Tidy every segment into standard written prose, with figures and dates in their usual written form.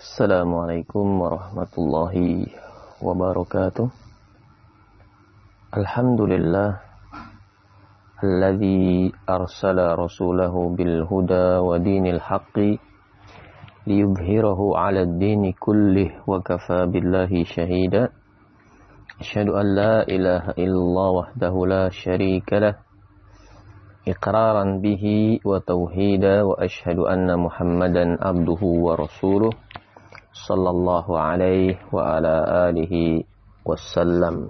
Assalamualaikum warahmatullahi wabarakatuh. Alhamdulillah alladzi arsala rasulahu bil huda wa dinil haqqi liyudhhirahu 'ala ad-dini kullih wa kafa billahi shahida. Asyhadu an la ilaha illallah wahdahu la syarika lah iqraran bihi wa tauhida wa asyhadu anna Muhammadan abduhu wa rasuluh sallallahu alaihi wa ala alihi wassalam.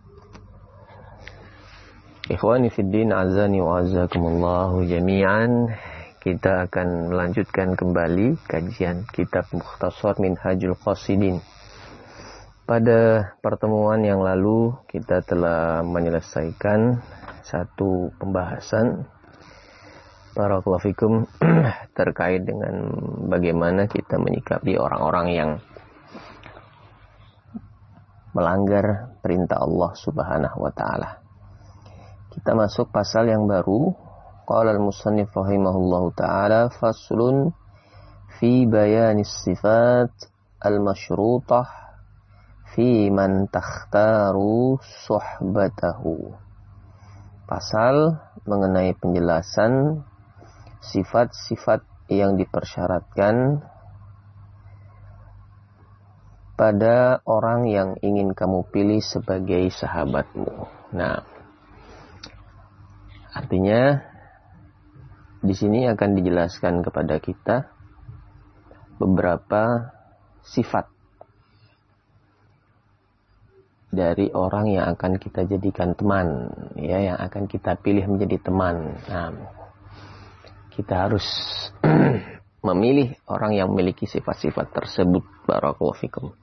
Ikhwani fiddin, azani wa azakumullahu jami'an. Kita akan melanjutkan kembali kajian kitab Mukhtasar Minhajul Qasidin. Pada pertemuan yang lalu kita telah menyelesaikan satu pembahasan barakallahu fikum terkait dengan bagaimana kita menyikapi orang-orang yang melanggar perintah Allah Subhanahu wa taala. Kita masuk pasal yang baru. Qala al-musannif rahimahullahu taala faslun fi bayanis sifat al-masyrutah fi man takhtaru suhbatahu. Pasal mengenai penjelasan sifat-sifat yang dipersyaratkan pada orang yang ingin kamu pilih sebagai sahabatmu. Nah, artinya di sini akan dijelaskan kepada kita beberapa sifat dari orang yang akan kita jadikan teman, ya, yang akan kita pilih menjadi teman. Nah, kita harus memilih orang yang memiliki sifat-sifat tersebut. Barakallahu fikum.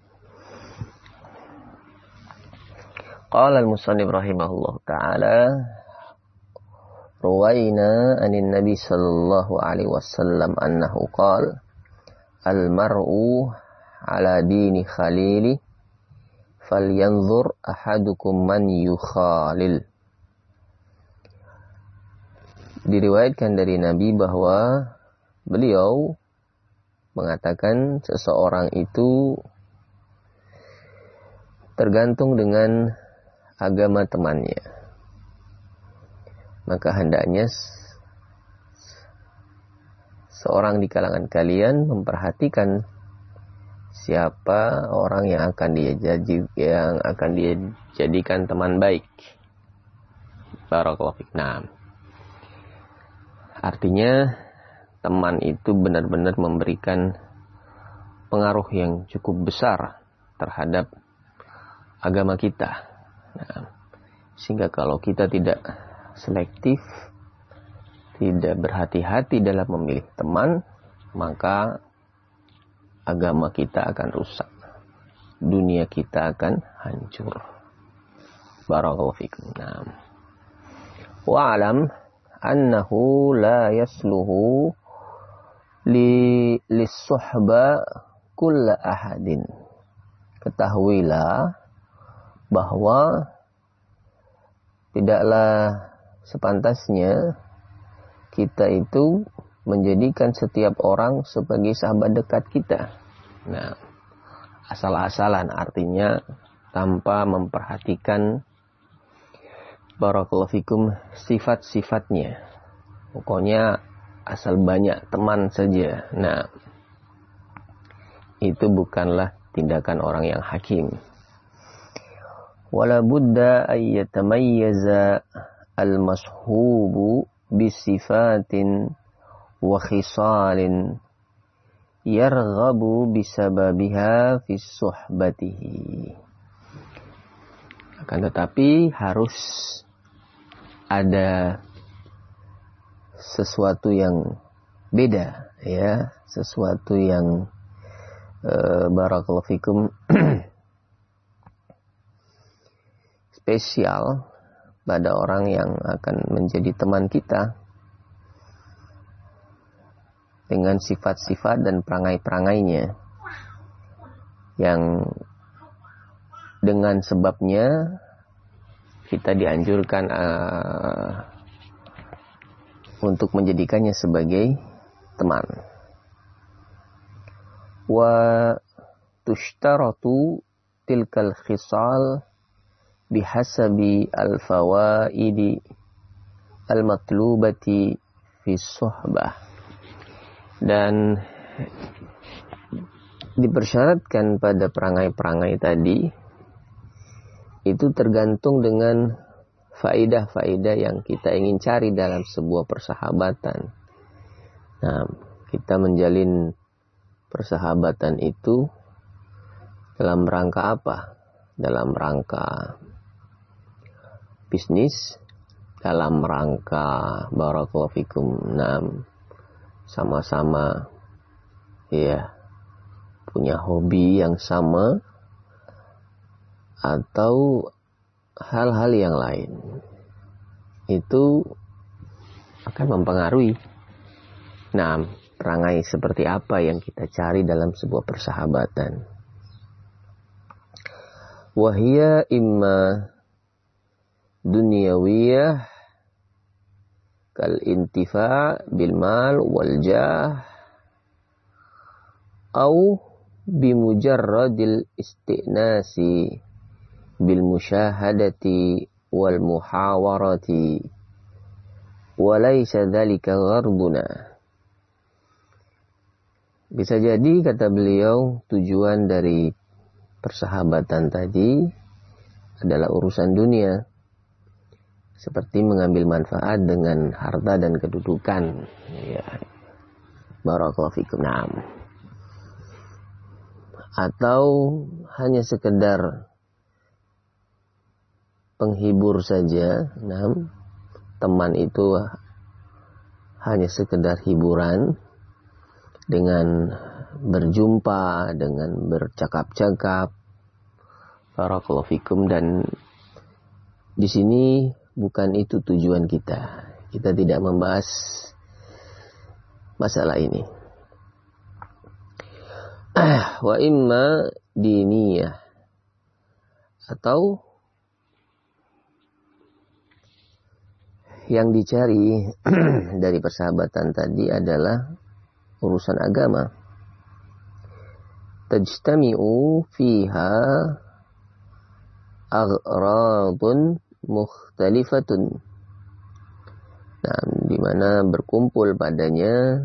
Qala al-musannif rahimahullah ta'ala ruwaina anin nabi sallallahu alaihi wasallam annahu qala al-mar'u ala dini khalili falyanzur ahadukum man yukhalil. Diriwayatkan dari Nabi bahwa beliau mengatakan seseorang itu tergantung dengan agama temannya. Maka hendaknya seorang di kalangan kalian memperhatikan siapa orang yang akan dia jadikan teman baik. Barakallahu fiik. Nah, artinya teman itu benar-benar memberikan pengaruh yang cukup besar terhadap agama kita. Nah, sehingga kalau kita tidak selektif, tidak berhati-hati dalam memilih teman, maka agama kita akan rusak, dunia kita akan hancur. Barakallahu fikum. Nah, wa'alam annahu la yasluhu lis-suhba kulla ahadin. Ketahuilah bahwa tidaklah sepantasnya kita itu menjadikan setiap orang sebagai sahabat dekat kita. Nah, asal-asalan, artinya tanpa memperhatikan barakallahu fikum sifat-sifatnya. Pokoknya asal banyak teman saja. Nah, itu bukanlah tindakan orang yang hakim. Wala budda ay yatamayyaza al-mashubu bisifatin wa khisalin yarghabu bisababiha fi suhbatihi. Akan tetapi harus ada sesuatu yang beda, ya, sesuatu yang barakallahu fikum spesial pada orang yang akan menjadi teman kita dengan sifat-sifat dan perangai-perangainya yang dengan sebabnya kita dianjurkan untuk menjadikannya sebagai teman. wa tushtaratu tilkal khisal bihasabi al-fawaidi al-matlubati fi suhbah. Dan dipersyaratkan pada perangai-perangai tadi itu tergantung dengan faedah-faedah yang kita ingin cari dalam sebuah persahabatan. Nah, kita menjalin persahabatan itu dalam rangka apa? Dalam rangka bisnis, dalam rangka barakallahu fikum, sama-sama ya punya hobi yang sama atau hal-hal yang lain. Itu akan mempengaruhi perangai seperti apa yang kita cari dalam sebuah persahabatan. Wahia imma dunyawiyah kal intifa bil mal wal jah au bimujarradil istinasi bil musyahadati wal muhawarati walaysa dzalika gharduna. Bisa jadi, kata beliau, tujuan dari persahabatan tadi adalah urusan dunia, seperti mengambil manfaat dengan harta dan kedudukan. Ya. Barakallahu fikum. Atau hanya sekedar penghibur saja. Teman itu hanya sekedar hiburan dengan berjumpa, dengan bercakap-cakap. Barakallahu fikum. Dan di sini bukan itu tujuan kita. Kita tidak membahas masalah ini. Wa imma diniyah, atau yang dicari dari persahabatan tadi adalah urusan agama. Tajtami'u fiha aghradun mukhtalifatun. Di mana berkumpul padanya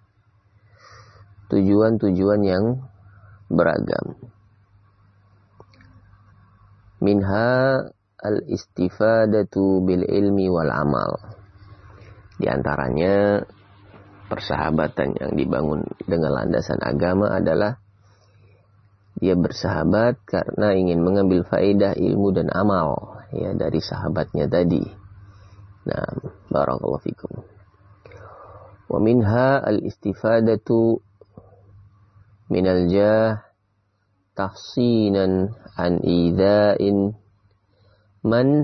tujuan-tujuan yang beragam. Minha al-istifadatu bil ilmi wal amal. Di antaranya persahabatan yang dibangun dengan landasan agama adalah dia bersahabat karena ingin mengambil faedah ilmu dan amal ya dari sahabatnya tadi. Barakallahu fikum. Wa minha al-istifadatu minal jah tahsinan an idza'in man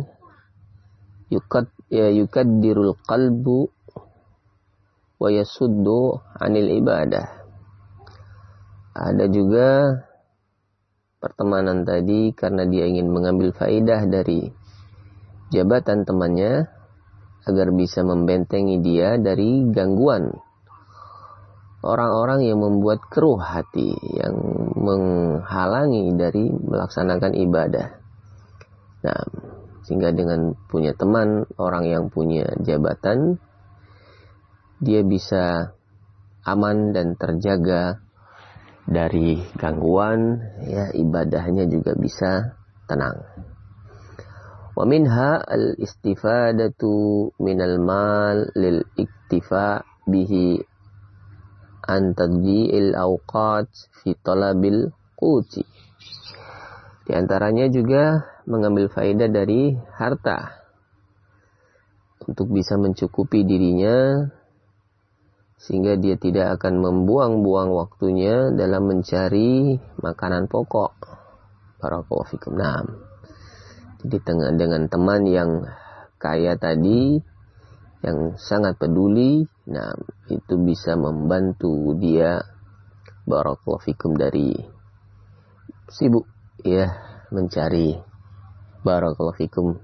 yukaddirul qalbu wa yasuddu anil ibadah. Ada juga pertemanan tadi karena dia ingin mengambil faedah dari jabatan temannya agar bisa membentengi dia dari gangguan orang-orang yang membuat keruh hati, yang menghalangi dari melaksanakan ibadah. Sehingga dengan punya teman, orang yang punya jabatan, dia bisa aman dan terjaga dari gangguan, ya ibadahnya juga bisa tenang. Wa minha al-istifadatu minal mal lil iktifa bihi an tadbi'il awqat fi talabil quti. Di antaranya juga mengambil faedah dari harta untuk bisa mencukupi dirinya sehingga dia tidak akan membuang-buang waktunya dalam mencari makanan pokok. Barakallahu fikum. Jadi dengan teman yang kaya tadi, yang sangat peduli, itu bisa membantu dia barakallahu fikum dari sibuk ya mencari barakallahu fikum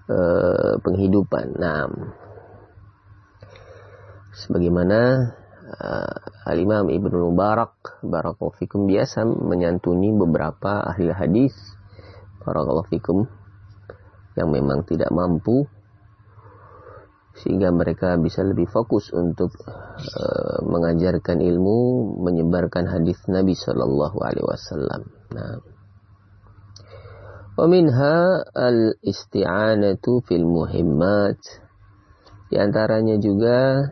penghidupan. Sebagaimana Al-Imam Ibnu Mubarak barakallahu fikum biasa menyantuni beberapa ahli hadis barakallahu fikum yang memang tidak mampu, sehingga mereka bisa lebih fokus untuk mengajarkan ilmu, menyebarkan hadis Nabi sallallahu alaihi wasallam. Nah, wa minha al-isti'anatu fil muhimmat. Di antaranya juga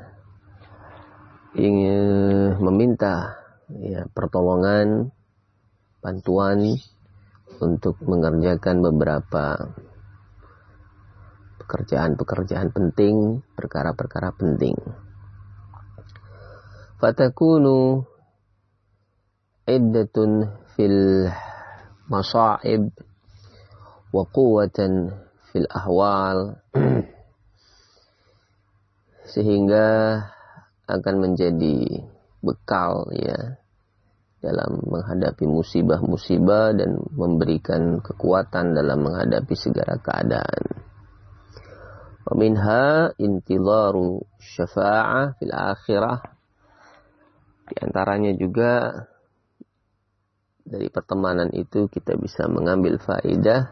ingin meminta pertolongan, bantuan untuk mengerjakan beberapa pekerjaan-pekerjaan penting, perkara-perkara penting. Fatakunu iddatun fil masa'ib wa quwwatan fil ahwal, sehingga akan menjadi bekal dalam menghadapi musibah-musibah dan memberikan kekuatan dalam menghadapi segala keadaan. Wa minha intizaru syafa'ah fil akhirah. Di antaranya juga dari pertemanan itu kita bisa mengambil faedah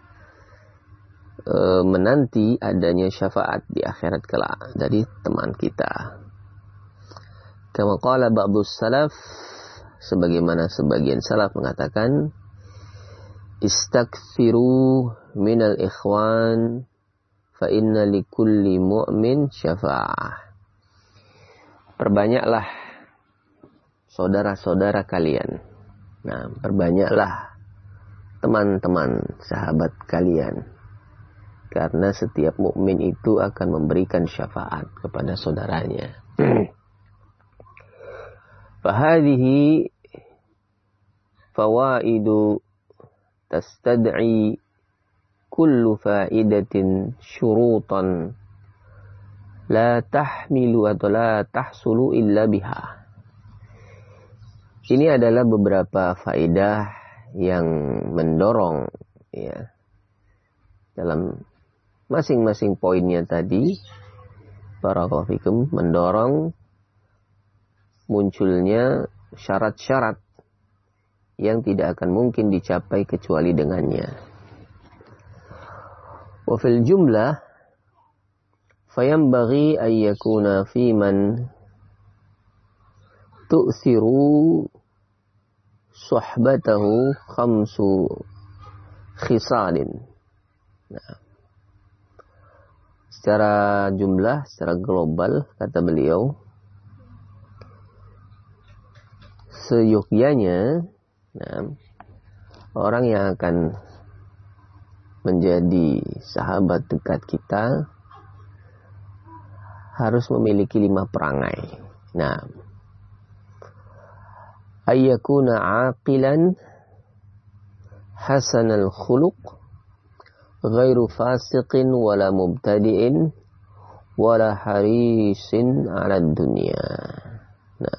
menanti adanya syafaat di akhirat kelak dari teman kita. Kama qala ba'dus salaf, sebagaimana sebagian salaf mengatakan, istakthiru minal ikhwan fa inna likulli mu'min syafa'ah. Perbanyaklah saudara-saudara kalian. Nah, perbanyaklah teman-teman sahabat kalian, karena setiap mukmin itu akan memberikan syafaat kepada saudaranya. Fahadihi fawaidu tastad'i kullu faidatin syurutan la tahmilu atau la tahsulu illa biha. Ini adalah beberapa faedah yang mendorong dalam masing-masing poinnya tadi, barakallahu fikum, mendorong munculnya syarat-syarat yang tidak akan mungkin dicapai kecuali dengannya. Wa fil jumlah fayambaghi an yakuna fi man tu'thiru suhbatahu khamsu khisalin. Nah, secara jumlah, secara global, kata beliau, seyogyanya orang yang akan menjadi sahabat dekat kita harus memiliki 5 perangai. Nah, ayyakuna aqilan hasanal khuluq ghairu fasiqin wala mubtadi'in wala harisin 'ala dunya. Nah,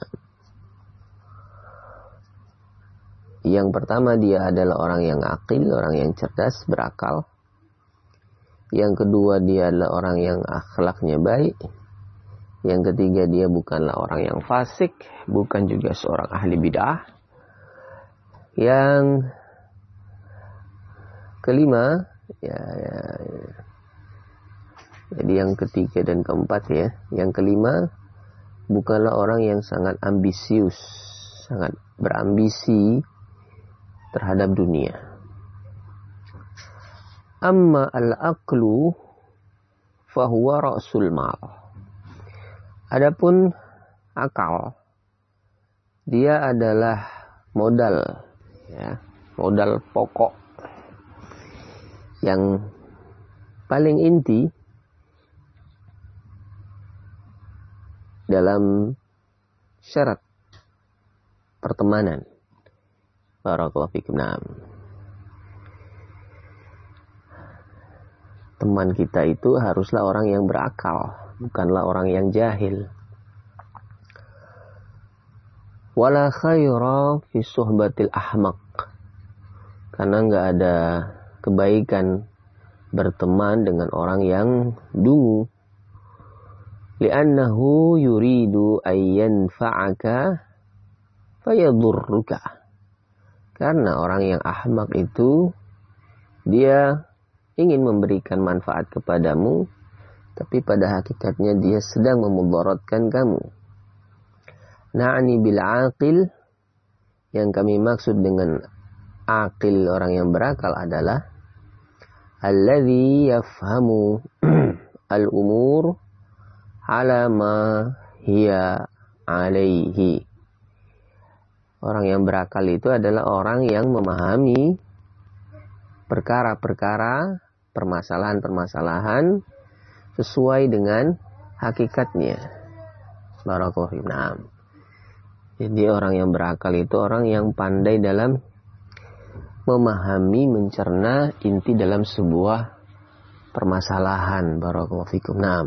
yang pertama, dia adalah orang yang akil, orang yang cerdas, berakal. Yang kedua, dia adalah orang yang akhlaknya baik. Yang ketiga, dia bukanlah orang yang fasik, bukan juga seorang ahli bid'ah. Yang kelima, jadi yang ketiga dan keempat yang kelima, bukanlah orang yang sangat ambisius, sangat berambisi terhadap dunia. Amma al-aqlu fahuwa ra'sul mal. Adapun akal, dia adalah modal, modal pokok yang paling inti dalam syarat pertemanan. Barakallahu fikum. Teman kita itu haruslah orang yang berakal, bukanlah orang yang jahil. Wala khaira fi suhbatil ahmaq. Karena enggak ada kebaikan berteman dengan orang yang dungu. li'annahu yuridu ayyan fa'aka fayadurruka. Karena orang yang ahmak itu dia ingin memberikan manfaat kepadamu, tapi pada hakikatnya dia sedang memudaratkan kamu. Na'ni bil aqil, yang kami maksud dengan aqil, orang yang berakal, adalah alladzi yafhamu al-umur ala ma hiya alaihi. Orang yang berakal itu adalah orang yang memahami perkara-perkara, permasalahan-permasalahan sesuai dengan hakikatnya. Barakallahu fiikum. Nah, jadi orang yang berakal itu orang yang pandai dalam memahami, mencerna inti dalam sebuah permasalahan. Barakallahu fiikum. Nah,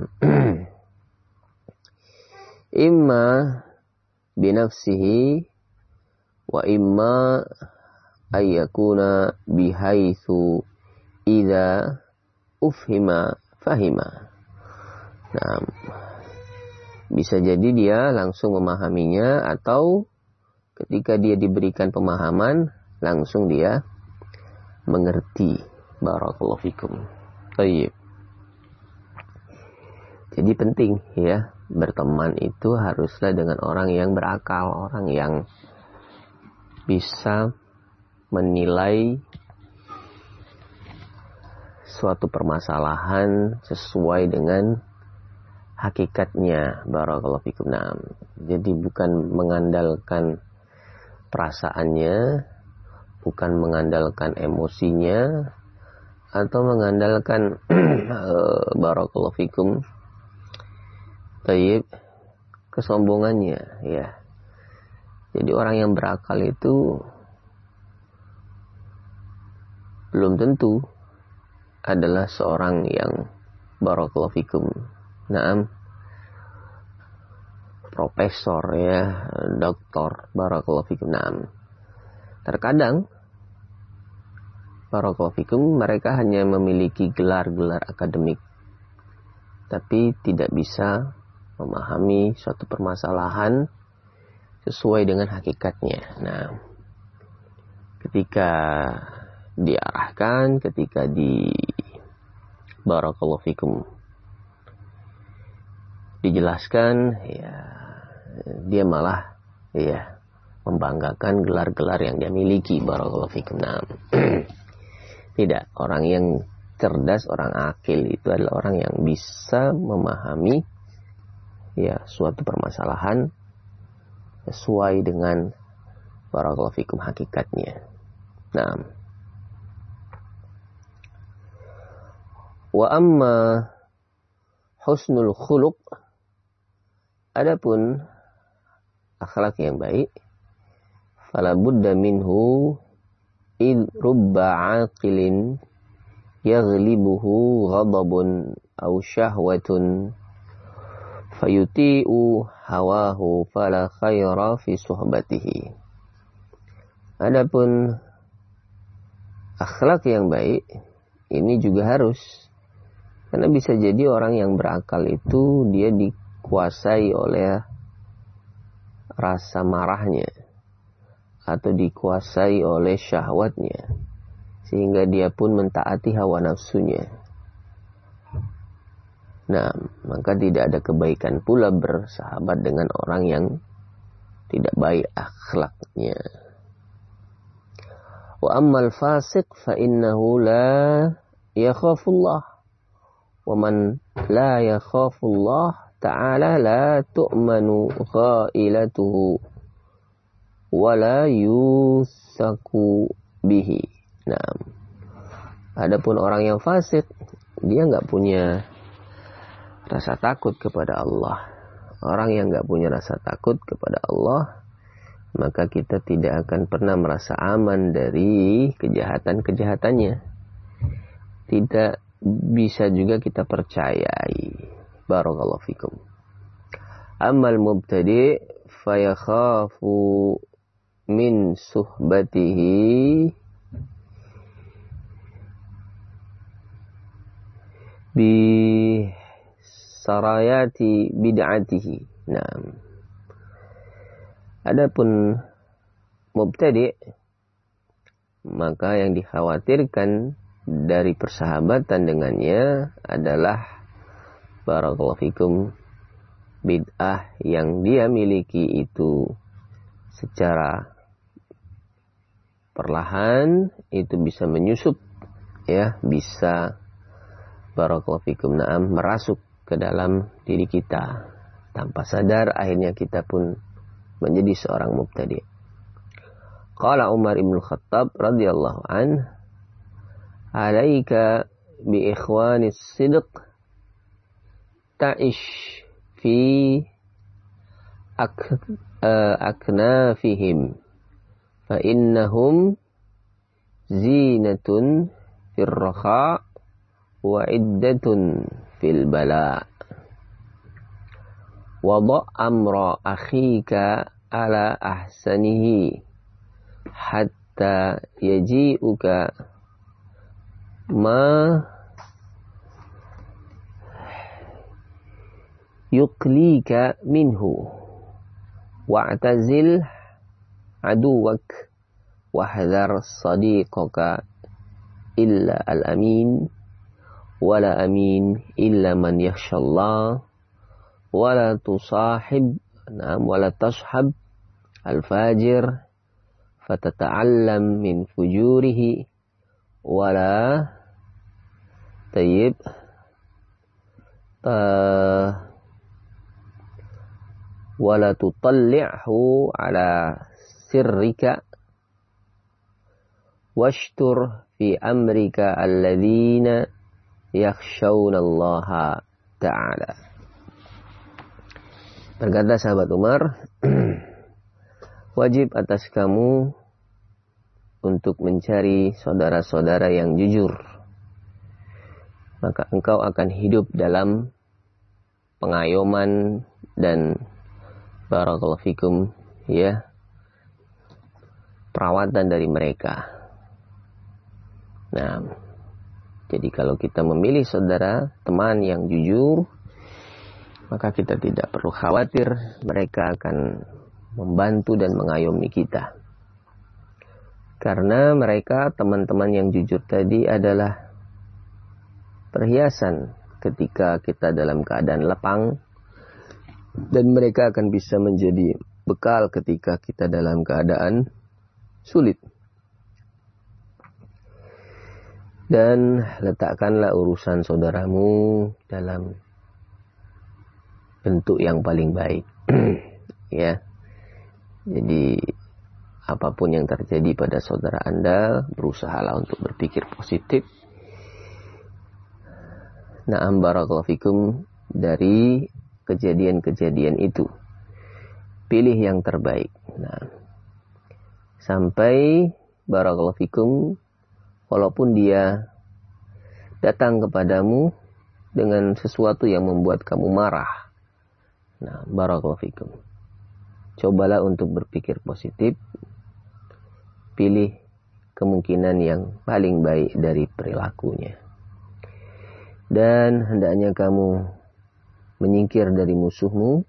imma binafsihi wa imma ayyakuna bihaitsu idza ufhima fahima. Nah, bisa jadi dia langsung memahaminya, atau ketika dia diberikan pemahaman langsung dia mengerti. Barakallahu fikum. Baik. Jadi penting ya, berteman itu haruslah dengan orang yang berakal, orang yang bisa menilai suatu permasalahan sesuai dengan hakikatnya. Barakallahu fikum. Nah, jadi bukan mengandalkan perasaannya, bukan mengandalkan emosinya, atau mengandalkan barakallahu fikum tayyib kesombongannya ya. Jadi orang yang berakal itu belum tentu adalah seorang yang barakallahu fikum, naam, profesor ya, doktor, barakallahu fikum. Naam. Terkadang barakallahu fikum mereka hanya memiliki gelar-gelar akademik, tapi tidak bisa memahami suatu permasalahan sesuai dengan hakikatnya. Nah, ketika diarahkan, ketika barakallahu fikum dijelaskan, ya dia malah ya membanggakan gelar-gelar yang dia miliki. Barakallahu fikum. Nah, tidak, orang yang cerdas, orang akil itu adalah orang yang bisa memahami ya suatu permasalahan sesuai dengan barakallahu fikum hakikatnya. Nah, wa amma husnul khuluq, adapun akhlak yang baik, fala budda minhu id rubba aqilin yaghlibuhu ghadabun aw syahwatun fayuti'u hawahu fala khaira fi suhbatihi. Adapun akhlak yang baik ini juga harus, karena bisa jadi orang yang berakal itu dia dikuasai oleh rasa marahnya atau dikuasai oleh syahwatnya, sehingga dia pun mentaati hawa nafsunya. Nah, maka tidak ada kebaikan pula bersahabat dengan orang yang tidak baik akhlaknya. Wa ammal fasiq fa innahu la yakhafullah, wa man la yakhafullah ta'ala la tu'manu ghailatuhu wa la yusaku bihi. Nah, adapun orang yang fasik, dia enggak punya rasa takut kepada Allah. Orang yang enggak punya rasa takut kepada Allah, maka kita tidak akan pernah merasa aman dari kejahatan-kejahatannya. Tidak bisa juga kita percayai. Barakallahu fikum. Ammal mubtadi' fayakhafu min suhbatihi bi sarayati bid'atihi. Nah, adapun mubtadi', maka yang dikhawatirkan dari persahabatan dengannya adalah barakallahu fikum bid'ah yang dia miliki itu secara perlahan itu bisa menyusup, ya, bisa barakallahu fikum merasuk ke dalam diri kita tanpa sadar, akhirnya kita pun menjadi seorang mubtadi'. Qala Umar ibn Khattab radhiyallahu anhu, "Alaika bi ikhwanis sidq ta'ish fi aknafihim fa innahum zinatun fil rakha wa iddatun fil bala. Wada' amra akhika ala ahsanihi hatta yaji'uka ma yuqlika minhu wa'tazil aduwak wahdhar sadiqaka illa al-amin wala amin illa man yakhshallah wala tusahib wala tashhab al-fajir fatata'allam min fujurihi wala tayyib wala tutalli'hu ala sirrika washtur fi amrika alladhina yakhshawna Allah ta'ala." Berkata sahabat Umar, wajib atas kamu untuk mencari saudara-saudara yang jujur, maka engkau akan hidup dalam pengayoman dan barakallahu fikum, ya, perawatan dari mereka. Nah, jadi kalau kita memilih saudara, teman yang jujur, maka kita tidak perlu khawatir mereka akan membantu dan mengayomi kita. Karena mereka, teman-teman yang jujur tadi, adalah perhiasan ketika kita dalam keadaan lapang, dan mereka akan bisa menjadi bekal ketika kita dalam keadaan sulit. Dan letakkanlah urusan saudaramu dalam bentuk yang paling baik. Ya. Jadi apapun yang terjadi pada saudara Anda, berusahalah untuk berpikir positif. Na'am barakallahu fikum, dari kejadian-kejadian itu pilih yang terbaik. Nah, sampai barakallahu fikum, walaupun dia datang kepadamu dengan sesuatu yang membuat kamu marah. Nah, barakallahu fikum, cobalah untuk berpikir positif. Pilih kemungkinan yang paling baik dari perilakunya. Dan hendaknya kamu menyingkir dari musuhmu.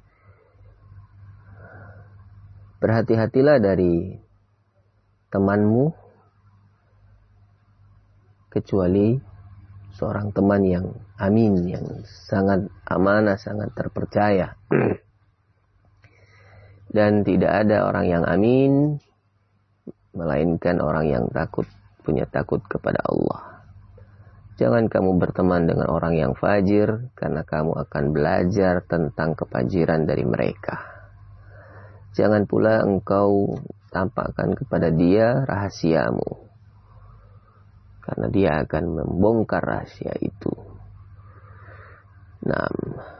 Berhati-hatilah dari temanmu, kecuali seorang teman yang amin, yang sangat amanah, sangat terpercaya. Dan tidak ada orang yang amin melainkan orang yang punya takut kepada Allah. Jangan kamu berteman dengan orang yang fajir, karena kamu akan belajar tentang kefajiran dari mereka. Jangan pula engkau tampakkan kepada dia rahasiamu, karena dia akan membongkar rahasia itu. Nah,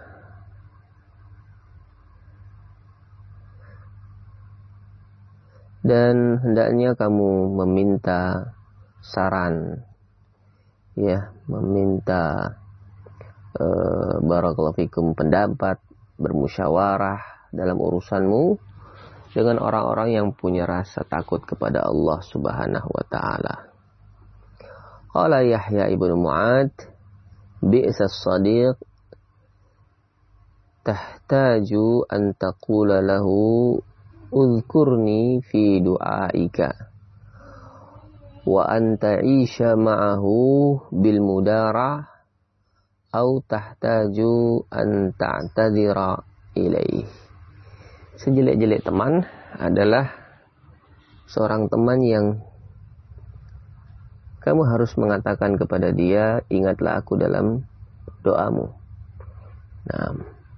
dan hendaknya kamu meminta saran, ya, meminta barakallahu fikum pendapat, bermusyawarah dalam urusanmu dengan orang-orang yang punya rasa takut kepada Allah Subhanahu wa taala. Qala Yahya ibnu Mu'ad, bi'sas sadiq tahtaju an taqula lahu udhkurni fi du'aika wa an ta'isha ma'ahu bil mudarah au tahtaju an ta'tadhira ilaih. Sejelek-jelek teman adalah seorang teman yang kamu harus mengatakan kepada dia, ingatlah aku dalam doamu. Nah,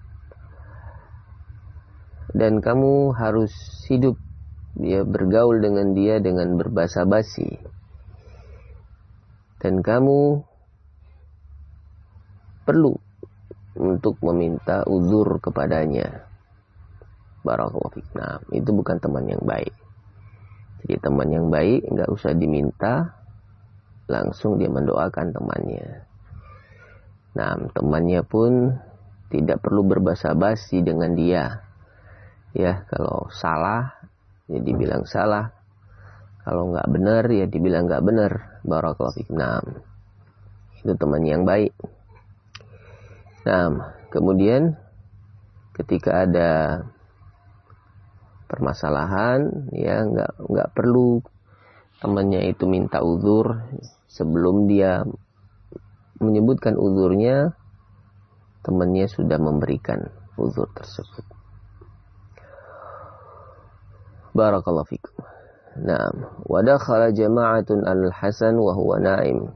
dan kamu harus hidup bergaul dengan dia dengan berbahasa basi. Dan kamu perlu untuk meminta uzur kepadanya. Barakallahu fiik. Nah, itu bukan teman yang baik. Jadi teman yang baik enggak usah diminta, langsung dia mendoakan temannya. Nah, temannya pun tidak perlu berbahasa basi dengan dia. Ya, kalau salah ya dibilang salah. Kalau enggak benar ya dibilang enggak benar. Barakallahu fiik. Nah, itu teman yang baik. Nah, kemudian ketika ada permasalahan, ya enggak perlu temannya itu minta uzur sebelum dia menyebutkan uzurnya, temannya sudah memberikan uzur tersebut. Barakallahu fikum. Naam, wa dakhala jama'atun al-Hasan wa huwa na'im.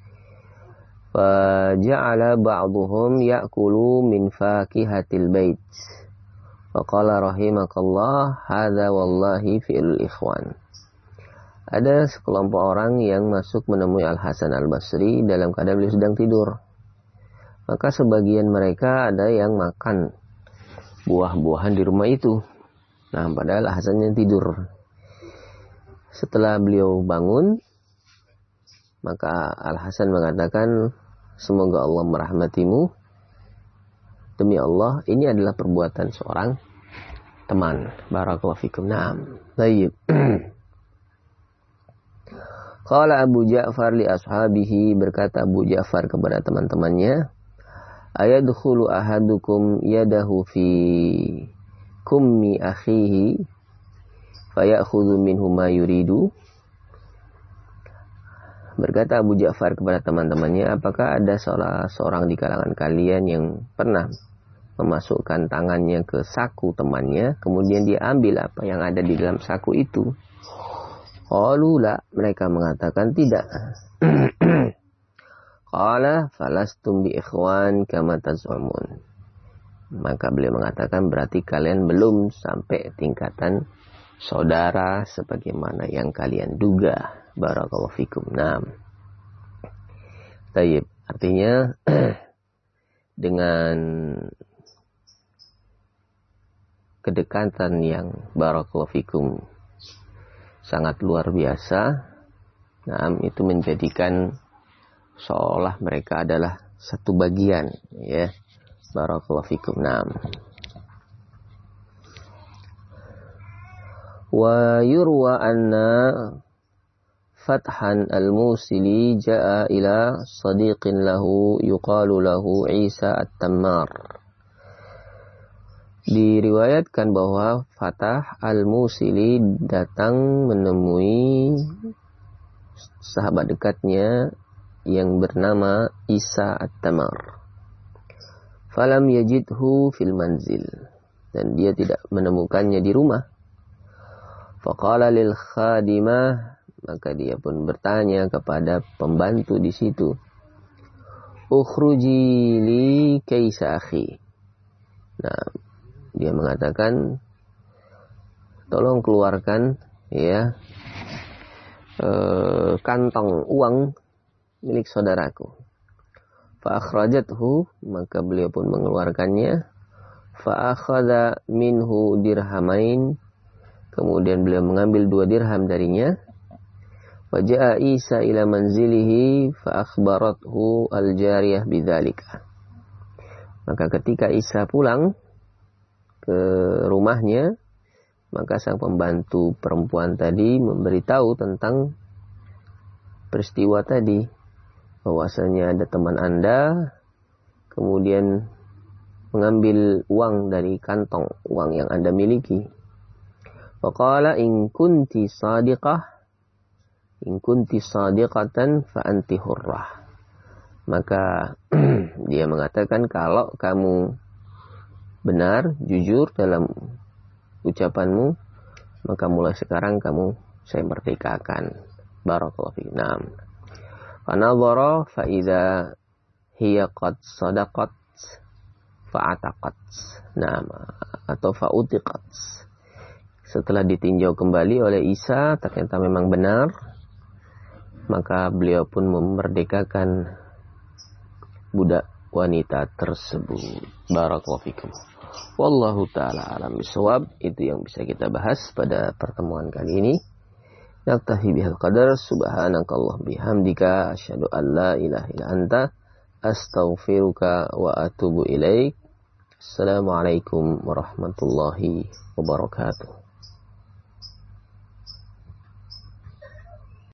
Faja'ala ba'duhum ya'kulu min fakihatil bait. Faqala rahimakallah, hadza wallahi fi'lul ikhwan. Ada sekelompok orang yang masuk menemui Al-Hasan Al-Basri dalam keadaan beliau sedang tidur. Maka sebagian mereka ada yang makan buah-buahan di rumah itu. Nah, padahal Al-Hasan yang tidur. Setelah beliau bangun, maka Al-Hasan mengatakan, semoga Allah merahmatimu. Demi Allah, ini adalah perbuatan seorang teman. Barakallahu fikum. Naam. Baik. Qala Abu Ja'far li ashabihi, berkata Abu Ja'far kepada teman-temannya, ayadkhulu ahadukum yadahu fi kummi akhihi fayakhudhu minhu ma yuridu. Berkata Abu Ja'far kepada teman-temannya, apakah ada seorang di kalangan kalian yang pernah memasukkan tangannya ke saku temannya, kemudian dia ambil apa yang ada di dalam saku itu? Qalu la, mereka mengatakan tidak. Qala falastum bi ikhwan kama tazumun. Maka beliau mengatakan berarti kalian belum sampai tingkatan saudara sebagaimana yang kalian duga. Barakallahu fikum. Naam. Tayyib, artinya dengan kedekatan yang barakallahu fikum sangat luar biasa. Nah, itu menjadikan seolah mereka adalah satu bagian, ya. Barakallahu fikum. Naam. Wa yurwa anna Fathan al-Musili ja'a ila sadiqin lahu yuqalu lahu Isa at-Tammar. Diriwayatkan bahwa Fatah al-Musili datang menemui sahabat dekatnya yang bernama Isa at-Tammar. Falam yajidhu fil manzil, dan dia tidak menemukannya di rumah. Faqala lil khadimah, maka dia pun bertanya kepada pembantu di situ, ukhruji li kaisa akhi. Nah, dia mengatakan, tolong keluarkan ya kantong uang milik saudaraku. Fa akhrajathu, maka beliau pun mengeluarkannya. Fa akhadha minhu dirhamain, kemudian beliau mengambil 2 dirham darinya. Waja'a Isa ila manzilihi fa akhbarathu al-jariyah bidzalika. Maka ketika Isa pulang ke rumahnya, maka sang pembantu perempuan tadi memberitahu tentang peristiwa tadi, bahwasanya ada teman Anda, kemudian mengambil uang dari kantong uang yang Anda miliki. Faqala in kunti sadiqatan fa anti hurrah. Maka dia mengatakan, kalau kamu benar, jujur dalam ucapanmu, maka mulai sekarang saya merdekakan. Barakallahu fiik. Naam. Fanadhara fa idza hiya qad sadaqat fa'ataqat. Naam, atau fa'utiqat. Setelah ditinjau kembali oleh Isa, ternyata memang benar, maka beliau pun memerdekakan budak wanita tersebut. Barakallahu fikum. Wallahu ta'ala alam bisawab. Itu yang bisa kita bahas pada pertemuan kali ini. Naktafi bihal qadar. Subhanakallah bihamdika asyhadu an la ilaha illa anta astaghfiruka wa atubu ilaik. Assalamualaikum warahmatullahi wabarakatuh.